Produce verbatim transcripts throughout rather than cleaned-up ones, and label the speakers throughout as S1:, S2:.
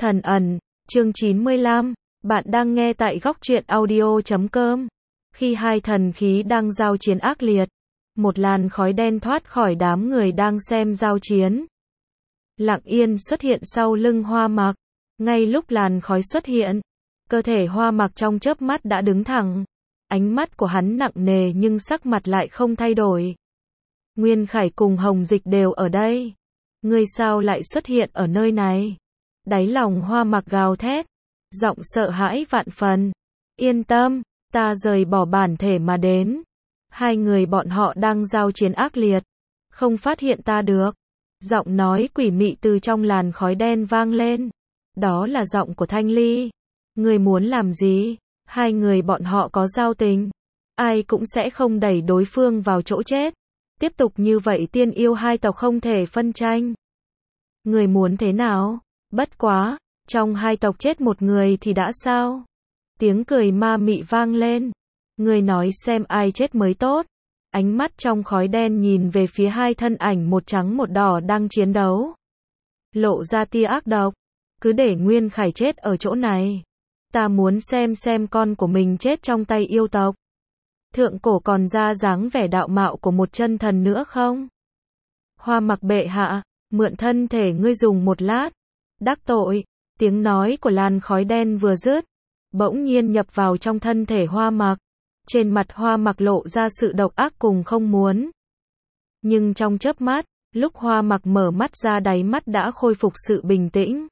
S1: Thần ẩn, chương chín mươi lăm, bạn đang nghe tại góc truyện audio chấm com. Khi hai thần khí đang giao chiến ác liệt, một làn khói đen thoát khỏi đám người đang xem giao chiến. Lặng yên xuất hiện sau lưng Hoa Mặc. Ngay lúc làn khói xuất hiện, cơ thể Hoa Mặc trong chớp mắt đã đứng thẳng. Ánh mắt của hắn nặng nề nhưng sắc mặt lại không thay đổi. Nguyên Khải cùng Hồng Dịch đều ở đây. Ngươi sao lại xuất hiện ở nơi này? Đáy lòng Hoa Mặc gào thét, giọng sợ hãi vạn phần. Yên tâm, ta rời bỏ bản thể mà đến. Hai người bọn họ đang giao chiến ác liệt, không phát hiện ta được. Giọng nói quỷ mị từ trong làn khói đen vang lên. Đó là giọng của Thanh Ly. Ngươi muốn làm gì? Hai người bọn họ có giao tình, ai cũng sẽ không đẩy đối phương vào chỗ chết. Tiếp tục như vậy tiên yêu hai tộc không thể phân tranh. Người muốn thế nào? Bất quá, trong hai tộc chết một người thì đã sao? Tiếng cười ma mị vang lên. Người nói xem ai chết mới tốt. Ánh mắt trong khói đen nhìn về phía hai thân ảnh một trắng một đỏ đang chiến đấu. Lộ ra tia ác độc. Cứ để Nguyên Khải chết ở chỗ này. Ta muốn xem xem con của mình chết trong tay yêu tộc. Thượng cổ còn ra dáng vẻ đạo mạo của một chân thần nữa không? Hoa Mặc bệ hạ, mượn thân thể ngươi dùng một lát. Đắc tội, tiếng nói của làn khói đen vừa dứt, bỗng nhiên nhập vào trong thân thể Hoa Mặc. Trên mặt Hoa Mặc lộ ra sự độc ác cùng không muốn. Nhưng trong chớp mắt, lúc Hoa Mặc mở mắt ra đáy mắt đã khôi phục sự bình tĩnh.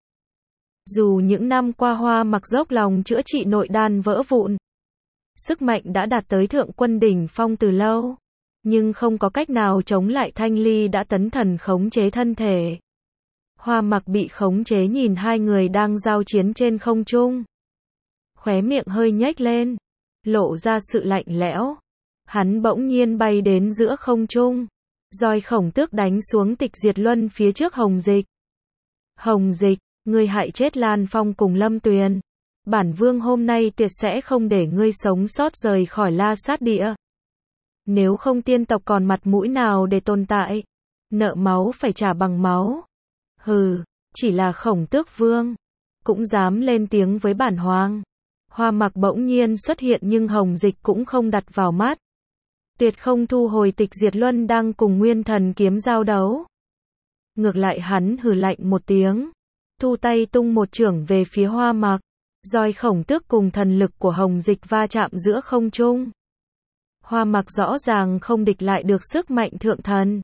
S1: Dù những năm qua Hoa Mặc dốc lòng chữa trị nội đan vỡ vụn, sức mạnh đã đạt tới thượng quân đỉnh phong từ lâu, nhưng không có cách nào chống lại Thanh Ly đã tấn thần khống chế thân thể. Hoa Mặc bị khống chế nhìn hai người đang giao chiến trên không trung. Khóe miệng hơi nhếch lên, lộ ra sự lạnh lẽo. Hắn bỗng nhiên bay đến giữa không trung. Roi khổng tước đánh xuống Tịch Diệt Luân phía trước Hồng Dịch. Hồng Dịch, ngươi hại chết Lan Phong cùng Lâm Tuyền. Bản vương hôm nay tuyệt sẽ không để ngươi sống sót rời khỏi La Sát Địa. Nếu không tiên tộc còn mặt mũi nào để tồn tại. Nợ máu phải trả bằng máu. Hừ, chỉ là khổng tước vương, cũng dám lên tiếng với bản hoàng. Hoa Mặc bỗng nhiên xuất hiện nhưng Hồng Dịch cũng không đặt vào mắt. Tuyệt không thu hồi Tịch Diệt Luân đang cùng Nguyên Thần kiếm giao đấu. Ngược lại hắn hừ lạnh một tiếng, thu tay tung một chưởng về phía Hoa Mặc. Roi khổng tước cùng thần lực của Hồng Dịch va chạm giữa không trung. Hoa Mặc rõ ràng không địch lại được sức mạnh thượng thần.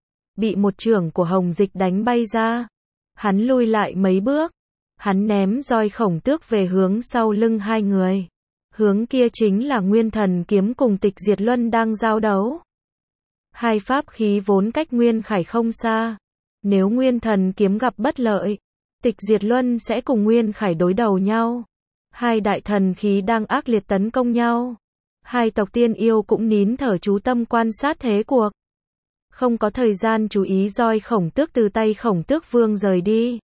S1: Bị một chưởng của Hồng Dịch đánh bay ra. Hắn lui lại mấy bước. Hắn ném roi khổng tước về hướng sau lưng hai người. Hướng kia chính là Nguyên Thần kiếm cùng Tịch Diệt Luân đang giao đấu. Hai pháp khí vốn cách Nguyên Khải không xa. Nếu Nguyên Thần kiếm gặp bất lợi, Tịch Diệt Luân sẽ cùng Nguyên Khải đối đầu nhau. Hai đại thần khí đang ác liệt tấn công nhau. Hai tộc tiên yêu cũng nín thở chú tâm quan sát thế cuộc. Không có thời gian chú ý roi khổng tước từ tay khổng tước vương rời đi.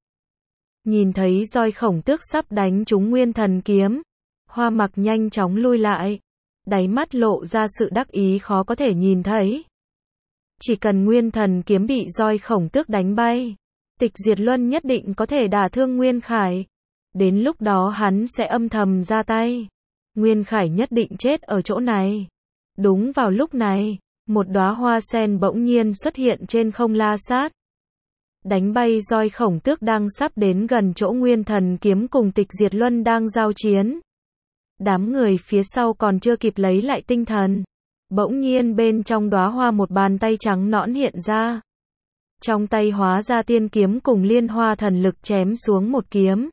S1: Nhìn thấy roi khổng tước sắp đánh trúng Nguyên Thần kiếm, Hoa Mặc nhanh chóng lui lại. Đáy mắt lộ ra sự đắc ý khó có thể nhìn thấy. Chỉ cần Nguyên Thần kiếm bị roi khổng tước đánh bay, Tịch Diệt Luân nhất định có thể đả thương Nguyên Khải. Đến lúc đó hắn sẽ âm thầm ra tay. Nguyên Khải nhất định chết ở chỗ này. Đúng vào lúc này, một đóa hoa sen bỗng nhiên xuất hiện trên không La Sát. Đánh bay roi khổng tước đang sắp đến gần chỗ Nguyên Thần kiếm cùng Tịch Diệt Luân đang giao chiến. Đám người phía sau còn chưa kịp lấy lại tinh thần. Bỗng nhiên bên trong đóa hoa một bàn tay trắng nõn hiện ra. Trong tay hóa ra tiên kiếm cùng liên hoa thần lực chém xuống một kiếm.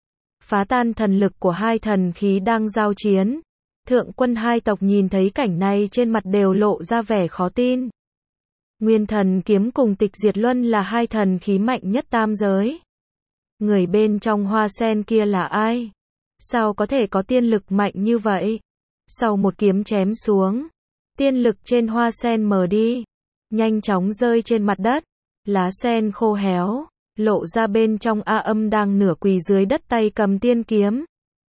S1: Phá tan thần lực của hai thần khí đang giao chiến. Thượng quân hai tộc nhìn thấy cảnh này trên mặt đều lộ ra vẻ khó tin. Nguyên Thần kiếm cùng Tịch Diệt Luân là hai thần khí mạnh nhất tam giới. Người bên trong hoa sen kia là ai? Sao có thể có tiên lực mạnh như vậy? Sau một kiếm chém xuống, tiên lực trên hoa sen mờ đi, nhanh chóng rơi trên mặt đất. Lá sen khô héo, lộ ra bên trong A Âm đang nửa quỳ dưới đất tay cầm tiên kiếm.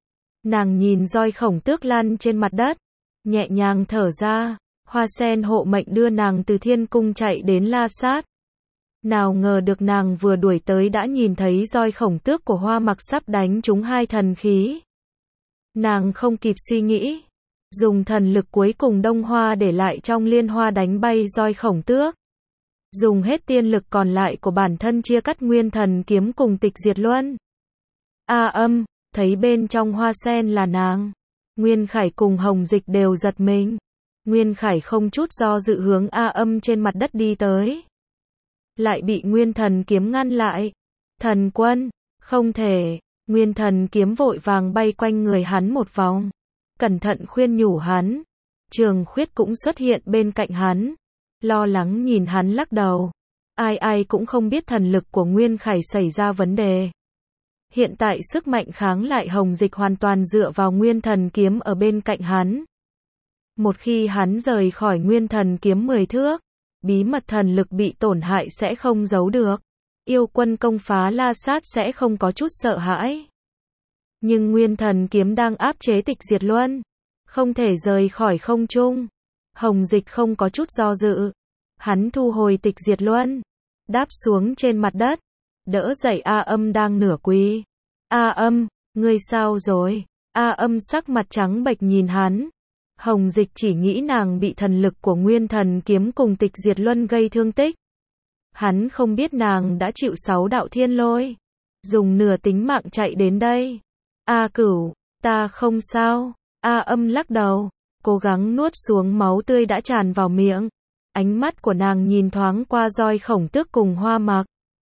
S1: Nàng nhìn roi khổng tước lăn trên mặt đất, nhẹ nhàng thở ra. Hoa sen hộ mệnh đưa nàng từ thiên cung chạy đến La Sát. Nào ngờ được nàng vừa đuổi tới đã nhìn thấy roi khổng tước của Hoa Mặc sắp đánh trúng hai thần khí. Nàng không kịp suy nghĩ, dùng thần lực cuối cùng Đông Hoa để lại trong liên hoa đánh bay roi khổng tước. Dùng hết tiên lực còn lại của bản thân chia cắt nguyên thần kiếm cùng Tịch Diệt Luân. A Âm, thấy bên trong hoa sen là nàng. Nguyên Khải cùng Hồng Dịch đều giật mình. Nguyên Khải không chút do dự hướng A Âm trên mặt đất đi tới. Lại bị nguyên thần kiếm ngăn lại. Thần quân, không thể. Nguyên thần kiếm vội vàng bay quanh người hắn một vòng. Cẩn thận khuyên nhủ hắn. Trường Khuyết cũng xuất hiện bên cạnh hắn. Lo lắng nhìn hắn lắc đầu. Ai ai cũng không biết thần lực của Nguyên Khải xảy ra vấn đề. Hiện tại sức mạnh kháng lại Hồng Dịch hoàn toàn dựa vào nguyên thần kiếm ở bên cạnh hắn. Một khi hắn rời khỏi nguyên thần kiếm mười thước, bí mật thần lực bị tổn hại sẽ không giấu được. Yêu quân công phá La Sát sẽ không có chút sợ hãi. Nhưng nguyên thần kiếm đang áp chế Tịch Diệt Luân, không thể rời khỏi không trung. Hồng Dịch không có chút do dự. Hắn thu hồi Tịch Diệt Luân, đáp xuống trên mặt đất, đỡ dậy A Âm đang nửa quỳ. A Âm, ngươi sao rồi? A Âm sắc mặt trắng bệch nhìn hắn. Hồng Dịch chỉ nghĩ nàng bị thần lực của nguyên thần kiếm cùng Tịch Diệt Luân gây thương tích. Hắn không biết nàng đã chịu sáu đạo thiên lôi, dùng nửa tính mạng chạy đến đây. A Cửu, ta không sao. A Âm lắc đầu, cố gắng nuốt xuống máu tươi đã tràn vào miệng. Ánh mắt của nàng nhìn thoáng qua roi khổng tước cùng Hoa Mặc,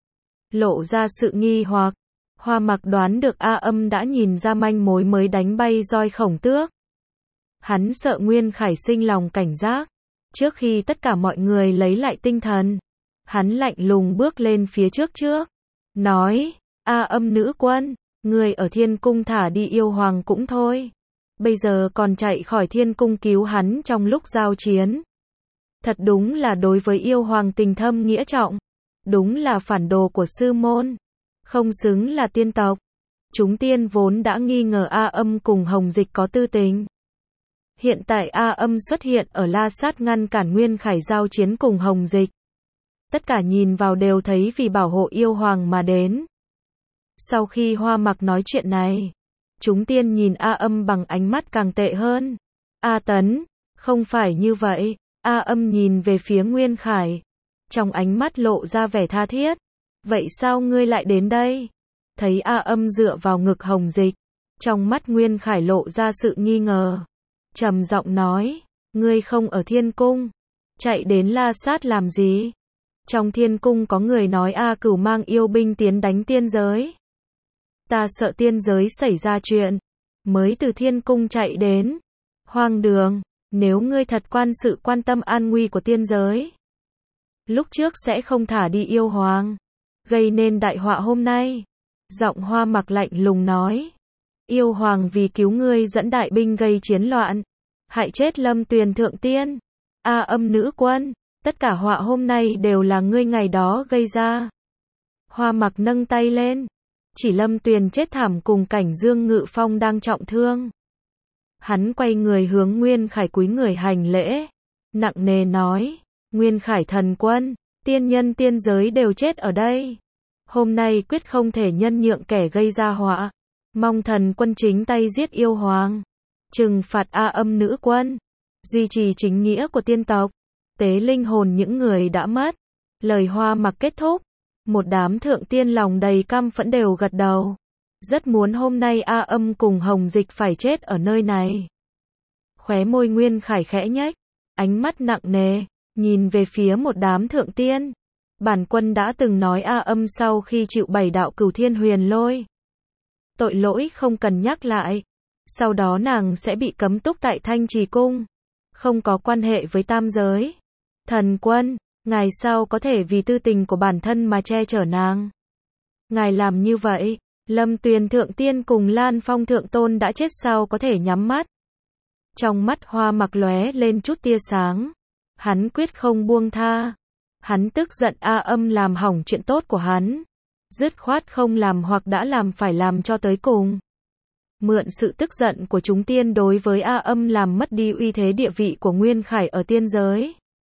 S1: lộ ra sự nghi hoặc. Hoa Mặc đoán được A Âm đã nhìn ra manh mối mới đánh bay roi khổng tước. Hắn sợ Nguyên Khải sinh lòng cảnh giác. Trước khi tất cả mọi người lấy lại tinh thần, hắn lạnh lùng bước lên phía trước trước, nói, A Âm nữ quân, người ở thiên cung thả đi yêu hoàng cũng thôi. Bây giờ còn chạy khỏi thiên cung cứu hắn trong lúc giao chiến. Thật đúng là đối với yêu hoàng tình thâm nghĩa trọng. Đúng là phản đồ của sư môn. Không xứng là tiên tộc. Chúng tiên vốn đã nghi ngờ A Âm cùng Hồng Dịch có tư tình. Hiện tại A Âm xuất hiện ở La Sát ngăn cản Nguyên Khải giao chiến cùng Hồng Dịch. Tất cả nhìn vào đều thấy vì bảo hộ yêu hoàng mà đến. Sau khi Hoa Mặc nói chuyện này, chúng tiên nhìn A Âm bằng ánh mắt càng tệ hơn. A Tấn, không phải như vậy. A Âm nhìn về phía Nguyên Khải, trong ánh mắt lộ ra vẻ tha thiết. Vậy sao ngươi lại đến đây? Thấy A Âm dựa vào ngực Hồng Dịch, trong mắt Nguyên Khải lộ ra sự nghi ngờ. Trầm giọng nói, ngươi không ở thiên cung, chạy đến La Sát làm gì? Trong thiên cung có người nói A Cửu mang yêu binh tiến đánh tiên giới. Ta sợ tiên giới xảy ra chuyện, mới từ thiên cung chạy đến. Hoang đường, nếu ngươi thật quan sự quan tâm an nguy của tiên giới, lúc trước sẽ không thả đi yêu hoàng, gây nên đại họa hôm nay. Giọng Hoa Mặc lạnh lùng nói, yêu hoàng vì cứu ngươi dẫn đại binh gây chiến loạn, hại chết Lâm Tuyền thượng tiên, A Âm nữ quân, tất cả họa hôm nay đều là ngươi ngày đó gây ra. Hoa Mặc nâng tay lên, chỉ Lâm Tuyền chết thảm cùng Cảnh Dương Ngự Phong đang trọng thương. Hắn quay người hướng Nguyên Khải cúi người hành lễ, nặng nề nói, Nguyên Khải thần quân, tiên nhân tiên giới đều chết ở đây. Hôm nay quyết không thể nhân nhượng kẻ gây ra họa. Mong thần quân chính tay giết yêu hoàng, trừng phạt A Âm nữ quân, duy trì chính nghĩa của tiên tộc, tế linh hồn những người đã mất. Lời Hoa Mặc kết thúc, một đám thượng tiên lòng đầy căm phẫn đều gật đầu. Rất muốn hôm nay A Âm cùng Hồng Dịch phải chết ở nơi này. Khóe môi Nguyên Khải khẽ nhếch, ánh mắt nặng nề, nhìn về phía một đám thượng tiên. Bản quân đã từng nói A Âm sau khi chịu bảy đạo cửu thiên huyền lôi, tội lỗi không cần nhắc lại. Sau đó nàng sẽ bị cấm túc tại Thanh Trì Cung, không có quan hệ với tam giới. Thần quân, ngài sao có thể vì tư tình của bản thân mà che chở nàng? Ngài làm như vậy, Lâm Tuyền thượng tiên cùng Lan Phong thượng tôn đã chết sao có thể nhắm mắt? Trong mắt Hoa Mặc lóe lên chút tia sáng. Hắn quyết không buông tha. Hắn tức giận A Âm làm hỏng chuyện tốt của hắn, dứt khoát không làm hoặc đã làm phải làm cho tới cùng. Mượn sự tức giận của chúng tiên đối với A Âm làm mất đi uy thế địa vị của Nguyên Khải ở tiên giới.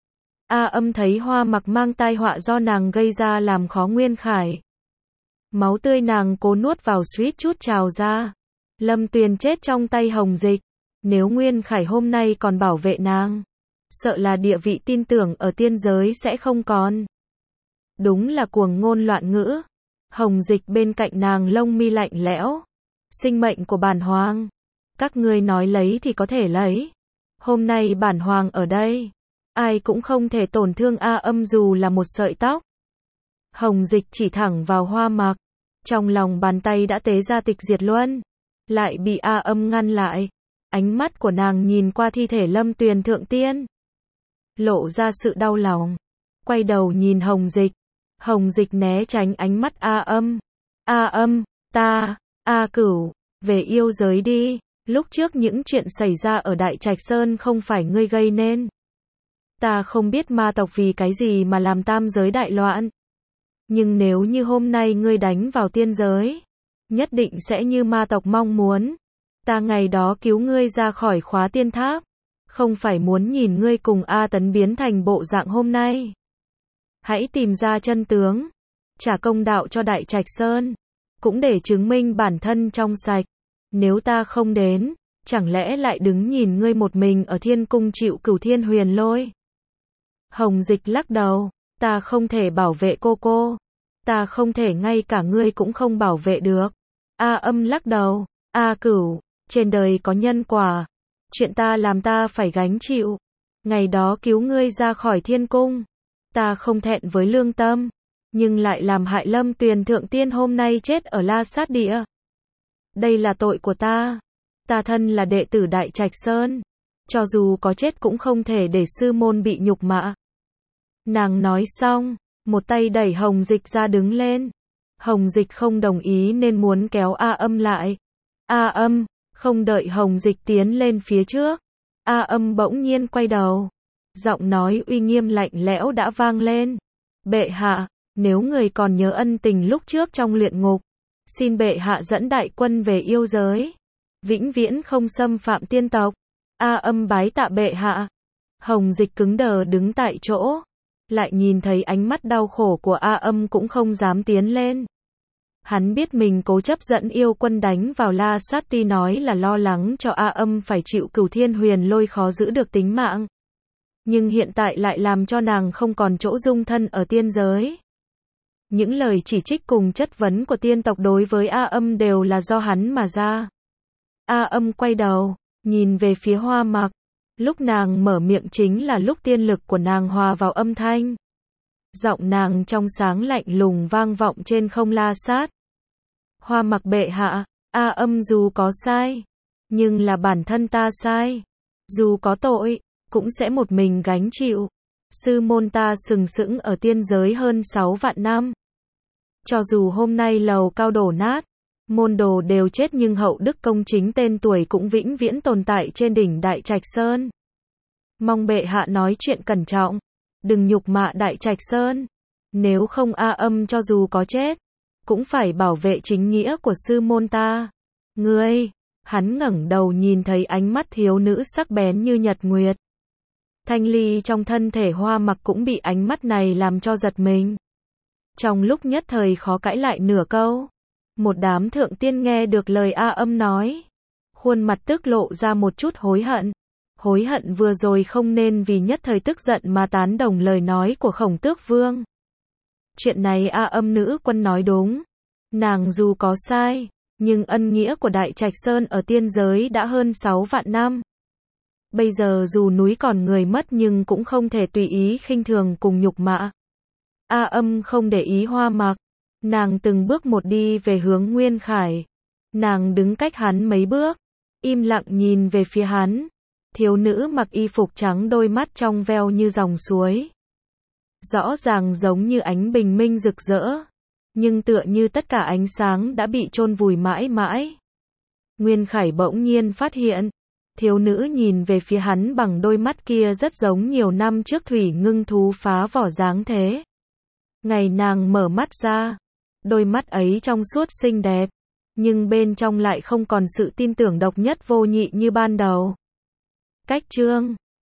S1: A Âm thấy Hoa Mặc mang tai họa do nàng gây ra làm khó Nguyên Khải. Máu tươi nàng cố nuốt vào suýt chút trào ra. Lâm Tuyền chết trong tay Hồng Dịch. Nếu Nguyên Khải hôm nay còn bảo vệ nàng, sợ là địa vị tin tưởng ở tiên giới sẽ không còn. Đúng là cuồng ngôn loạn ngữ. Hồng Dịch bên cạnh nàng lông mi lạnh lẽo. Sinh mệnh của bản hoàng, các ngươi nói lấy thì có thể lấy. Hôm nay bản hoàng ở đây, ai cũng không thể tổn thương A Âm dù là một sợi tóc. Hồng Dịch chỉ thẳng vào Hoa Mặc. Trong lòng bàn tay đã tế ra tịch diệt luân, lại bị A Âm ngăn lại. Ánh mắt của nàng nhìn qua thi thể Lâm Tuyền thượng tiên, lộ ra sự đau lòng. Quay đầu nhìn Hồng Dịch. Hồng Dịch né tránh ánh mắt A Âm. A Âm, ta, A Cửu, về yêu giới đi. Lúc trước những chuyện xảy ra ở Đại Trạch Sơn không phải ngươi gây nên. Ta không biết ma tộc vì cái gì mà làm tam giới đại loạn. Nhưng nếu như hôm nay ngươi đánh vào tiên giới, nhất định sẽ như ma tộc mong muốn. Ta ngày đó cứu ngươi ra khỏi khóa tiên tháp, không phải muốn nhìn ngươi cùng A Tấn biến thành bộ dạng hôm nay. Hãy tìm ra chân tướng, trả công đạo cho Đại Trạch Sơn, cũng để chứng minh bản thân trong sạch. Nếu ta không đến, chẳng lẽ lại đứng nhìn ngươi một mình ở thiên cung chịu cửu thiên huyền lôi? Hồng Dịch lắc đầu, ta không thể bảo vệ cô cô, ta không thể ngay cả ngươi cũng không bảo vệ được. A Âm lắc đầu, A Cửu, trên đời có nhân quả, chuyện ta làm ta phải gánh chịu. Ngày đó cứu ngươi ra khỏi thiên cung, ta không thẹn với lương tâm, nhưng lại làm hại Lâm Tuyền thượng tiên hôm nay chết ở La Sát Địa. Đây là tội của ta. Ta thân là đệ tử Đại Trạch Sơn, cho dù có chết cũng không thể để sư môn bị nhục mạ. Nàng nói xong, một tay đẩy Hồng Dịch ra đứng lên. Hồng Dịch không đồng ý nên muốn kéo A Âm lại. A Âm, không đợi Hồng Dịch tiến lên phía trước, A Âm bỗng nhiên quay đầu. Giọng nói uy nghiêm lạnh lẽo đã vang lên. Bệ hạ, nếu người còn nhớ ân tình lúc trước trong luyện ngục, xin bệ hạ dẫn đại quân về yêu giới, vĩnh viễn không xâm phạm tiên tộc. A Âm bái tạ bệ hạ. Hồng Dịch cứng đờ đứng tại chỗ, lại nhìn thấy ánh mắt đau khổ của A Âm cũng không dám tiến lên. Hắn biết mình cố chấp dẫn yêu quân đánh vào La Sát Ti nói là lo lắng cho A Âm phải chịu cửu thiên huyền lôi khó giữ được tính mạng. Nhưng hiện tại lại làm cho nàng không còn chỗ dung thân ở tiên giới. Những lời chỉ trích cùng chất vấn của tiên tộc đối với A Âm đều là do hắn mà ra. A Âm quay đầu, nhìn về phía Hoa Mặc. Lúc nàng mở miệng chính là lúc tiên lực của nàng hòa vào âm thanh. Giọng nàng trong sáng lạnh lùng vang vọng trên không La Sát. Hoa Mặc bệ hạ, A Âm dù có sai, nhưng là bản thân ta sai. Dù có tội, cũng sẽ một mình gánh chịu. Sư môn ta sừng sững ở tiên giới hơn sáu vạn năm. Cho dù hôm nay lầu cao đổ nát, môn đồ đều chết nhưng hậu đức công chính tên tuổi cũng vĩnh viễn tồn tại trên đỉnh Đại Trạch Sơn. Mong bệ hạ nói chuyện cẩn trọng, đừng nhục mạ Đại Trạch Sơn. Nếu không A Âm cho dù có chết, cũng phải bảo vệ chính nghĩa của sư môn ta. Ngươi, hắn ngẩng đầu nhìn thấy ánh mắt thiếu nữ sắc bén như nhật nguyệt. Thanh ly trong thân thể Hoa Mặc cũng bị ánh mắt này làm cho giật mình. Trong lúc nhất thời khó cãi lại nửa câu. Một đám thượng tiên nghe được lời A Âm nói, khuôn mặt tức lộ ra một chút hối hận. Hối hận vừa rồi không nên vì nhất thời tức giận mà tán đồng lời nói của Khổng Tước Vương. Chuyện này A Âm nữ quân nói đúng. Nàng dù có sai, nhưng ân nghĩa của Đại Trạch Sơn ở tiên giới đã hơn sáu vạn năm. Bây giờ dù núi còn người mất nhưng cũng không thể tùy ý khinh thường cùng nhục mạ. A Âm không để ý Hoa Mặc. Nàng từng bước một đi về hướng Nguyên Khải. Nàng đứng cách hắn mấy bước, im lặng nhìn về phía hắn. Thiếu nữ mặc y phục trắng đôi mắt trong veo như dòng suối. Rõ ràng giống như ánh bình minh rực rỡ, nhưng tựa như tất cả ánh sáng đã bị chôn vùi mãi mãi. Nguyên Khải bỗng nhiên phát hiện, thiếu nữ nhìn về phía hắn bằng đôi mắt kia rất giống nhiều năm trước thủy ngưng thú phá vỏ dáng thế. Ngày nàng mở mắt ra, đôi mắt ấy trong suốt xinh đẹp, nhưng bên trong lại không còn sự tin tưởng độc nhất vô nhị như ban đầu. Cách chương